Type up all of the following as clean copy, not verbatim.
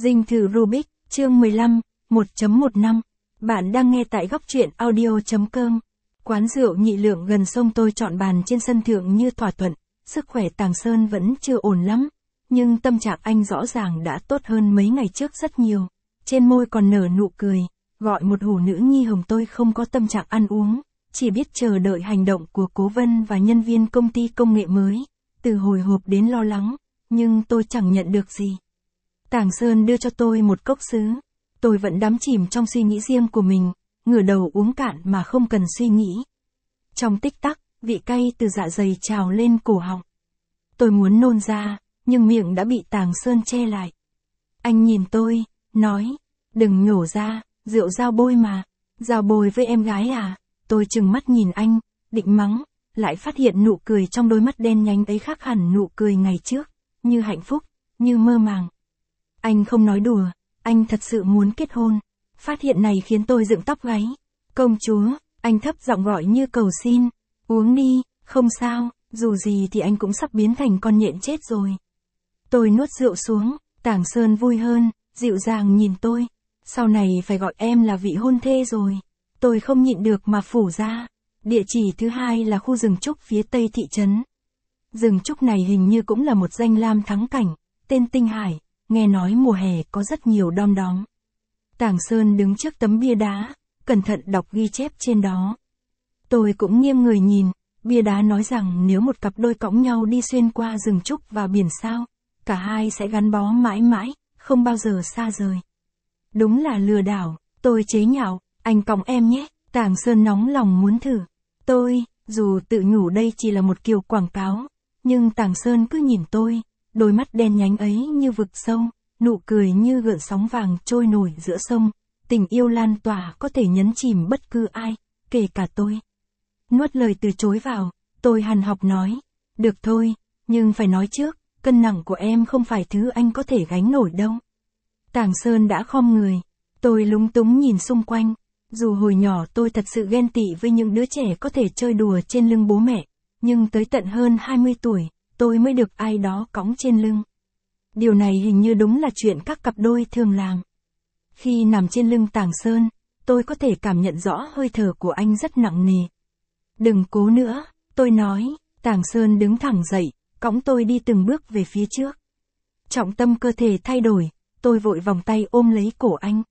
Dinh thự Rubik, chương 15, 1.15. Bạn đang nghe tại góc truyện audio.com. Quán rượu Nhị Lượng gần sông, tôi chọn bàn trên sân thượng như thỏa thuận. Sức khỏe Tàng Sơn vẫn chưa ổn lắm, nhưng tâm trạng anh rõ ràng đã tốt hơn mấy ngày trước rất nhiều. Trên môi còn nở nụ cười, gọi một hủ nữ nhi hồng. Tôi không có tâm trạng ăn uống, chỉ biết chờ đợi hành động của Cố Vân và nhân viên công ty công nghệ mới. Từ hồi hộp đến lo lắng, nhưng tôi chẳng nhận được gì. Tàng Sơn đưa cho tôi một cốc sứ. Tôi vẫn đắm chìm trong suy nghĩ riêng của mình, ngửa đầu uống cạn mà không cần suy nghĩ. Trong tích tắc, vị cay từ dạ dày trào lên cổ họng. Tôi muốn nôn ra, nhưng miệng đã bị Tàng Sơn che lại. Anh nhìn tôi, nói, đừng nhổ ra, rượu dao bôi mà. Dao bôi với em gái à? Tôi trừng mắt nhìn anh, định mắng, lại phát hiện nụ cười trong đôi mắt đen nhánh ấy khác hẳn nụ cười ngày trước, như hạnh phúc, như mơ màng. Anh không nói đùa, anh thật sự muốn kết hôn. Phát hiện này khiến tôi dựng tóc gáy. Công chúa, anh thấp giọng gọi như cầu xin. Uống đi, không sao, dù gì thì anh cũng sắp biến thành con nhện chết rồi. Tôi nuốt rượu xuống, Tàng Sơn vui hơn, dịu dàng nhìn tôi. Sau này phải gọi em là vị hôn thê rồi. Tôi không nhịn được mà phủ ra. Địa chỉ thứ hai là khu rừng trúc phía tây thị trấn. Rừng trúc này hình như cũng là một danh lam thắng cảnh, tên Tinh Hải. Nghe nói mùa hè có rất nhiều đom đóm. Tàng Sơn đứng trước tấm bia đá, cẩn thận đọc ghi chép trên đó. Tôi cũng nghiêng người nhìn, bia đá nói rằng nếu một cặp đôi cõng nhau đi xuyên qua rừng trúc và biển sao, cả hai sẽ gắn bó mãi mãi, không bao giờ xa rời. Đúng là lừa đảo, tôi chế nhạo, anh cõng em nhé. Tàng Sơn nóng lòng muốn thử. Tôi, dù tự nhủ đây chỉ là một kiểu quảng cáo, nhưng Tàng Sơn cứ nhìn tôi. Đôi mắt đen nhánh ấy như vực sâu, nụ cười như gợn sóng vàng trôi nổi giữa sông, tình yêu lan tỏa có thể nhấn chìm bất cứ ai, kể cả tôi. Nuốt lời từ chối vào, tôi hằn học nói, được thôi, nhưng phải nói trước, cân nặng của em không phải thứ anh có thể gánh nổi đâu. Tàng Sơn đã khom người, tôi lúng túng nhìn xung quanh, dù hồi nhỏ tôi thật sự ghen tị với những đứa trẻ có thể chơi đùa trên lưng bố mẹ, nhưng tới tận hơn 20 tuổi, tôi mới được ai đó cõng trên lưng. Điều này hình như đúng là chuyện các cặp đôi thường làm. Khi nằm trên lưng Tàng Sơn, tôi có thể cảm nhận rõ hơi thở của anh rất nặng nề. Đừng cố nữa, tôi nói. Tàng Sơn đứng thẳng dậy, cõng tôi đi từng bước về phía trước. Trọng tâm cơ thể thay đổi, tôi vội vòng tay ôm lấy cổ anh.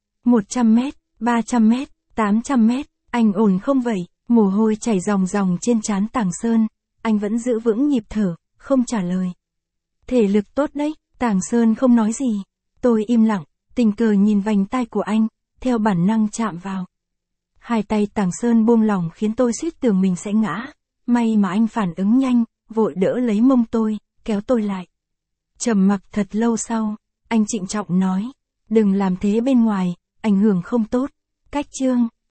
100 mét, 300 mét, 800 mét, anh ổn không vậy? Mồ hôi chảy ròng ròng trên trán Tàng Sơn, anh vẫn giữ vững nhịp thở, không trả lời. Thể lực tốt đấy, Tàng Sơn không nói gì. Tôi im lặng, tình cờ nhìn vành tai của anh, theo bản năng chạm vào. Hai tay Tàng Sơn buông lỏng khiến tôi suýt tưởng mình sẽ ngã. May mà anh phản ứng nhanh, vội đỡ lấy mông tôi, kéo tôi lại. Trầm mặc thật lâu sau, anh trịnh trọng nói, đừng làm thế bên ngoài, ảnh hưởng không tốt. Cách chương